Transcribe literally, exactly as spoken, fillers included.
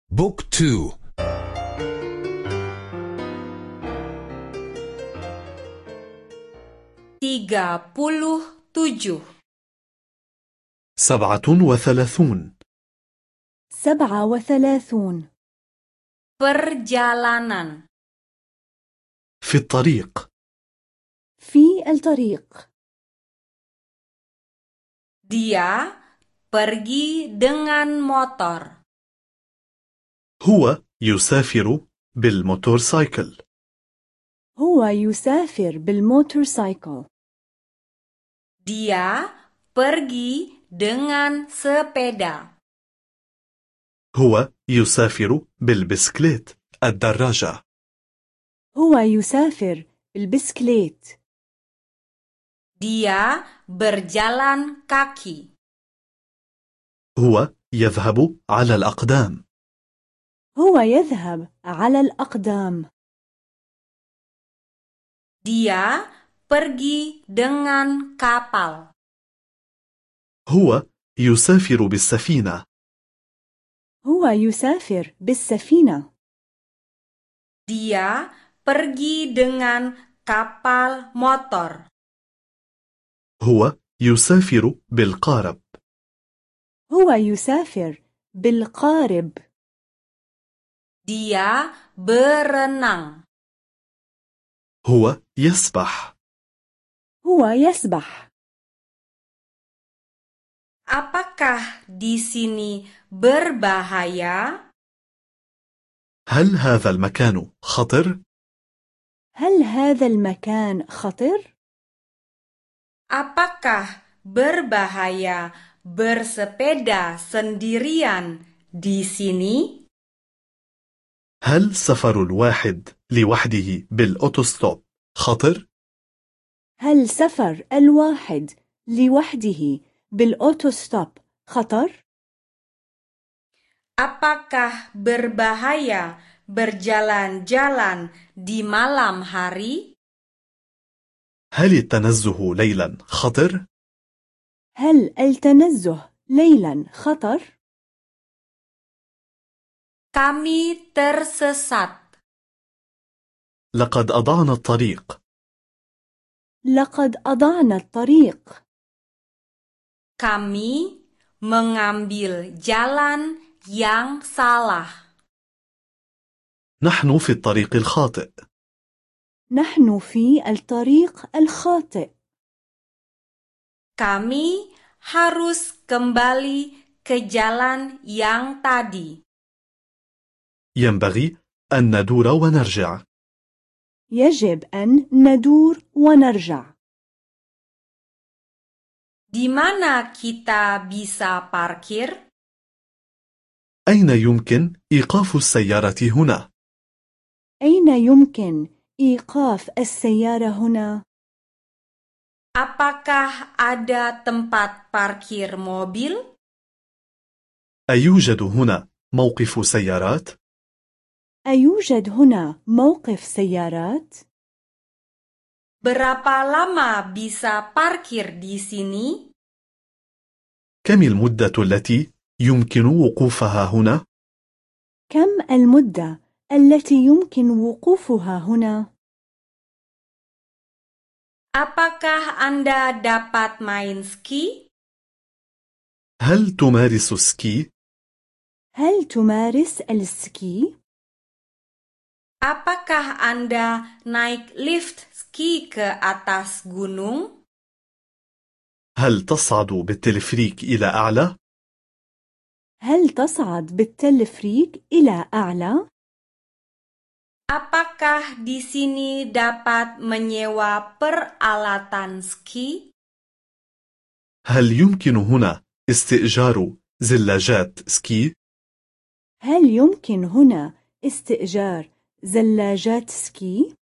بوك تو. tiga puluh tujuh. سبعة وثلاثون. سبعة وثلاثون. Perjalanan. في الطريق. في الطريق. Dia pergi dengan motor. هو يسافر بالموتورسايكل. هو يسافر بالموتورسايكل. Dia pergi dengan sepeda. هو يسافر بالبسكليت الدراجة. هو يسافر بالبسكليت. Dia berjalan kaki. هو يذهب على الأقدام. هو يذهب على الأقدام. Dia pergi dengan kapal. هو يسافر بالسفينة. هو يسافر بالسفينة. Dia pergi dengan kapal motor. هو يسافر بالقارب. هو يسافر بالقارب. Dia berenang. هو يسبح. هو يسبح. Apakah di sini berbahaya? هل هذا المكان خطر؟ هل هذا المكان خطر؟ Apakah berbahaya bersepeda sendirian di sini? هل سفر الواحد لوحده بالأوتوستوب خطر؟ هل سفر الواحد لوحده بالأوتوستوب خطر؟ Apakah berbahaya berjalan-jalan di malam hari? هل التنزه ليلا خطر؟ هل التنزه ليلا خطر؟ Kami tersesat. لقد أضعنا الطريق. لقد أضعنا الطريق. Kami mengambil jalan yang salah. نحن في الطريق الخاطئ. نحن في الطريق الخاطئ. Kami harus kembali ke jalan yang tadi. ينبغي أن ندور ونرجع. يجب أن ندور ونرجع. Di mana kita bisa parkir? أين يمكن إيقاف السيارة هنا؟ أين يمكن إيقاف السيارة هنا؟ Apakah ada tempat parkir mobil? أيوجد هنا موقف سيارات؟ أيوجد هنا موقف سيارات؟ Berapa lama bisa parkir di sini? كم المدة التي يمكن وقوفها هنا؟ كم المدة التي يمكن وقوفها هنا؟ Apakah Anda dapat main ski? هل تمارس سكي؟ هل تمارس السكي؟ Apakah Anda naik lift ski ke atas gunung? هل تصعد بالتلفريك إلى أعلى؟ هل تصعد بالتلفريك إلى أعلى؟ Apakah di sini dapat menyewa peralatan ski? هل يمكن هنا استئجار زلاجات سكي؟ هل يمكن هنا استئجار زلاجات سكي؟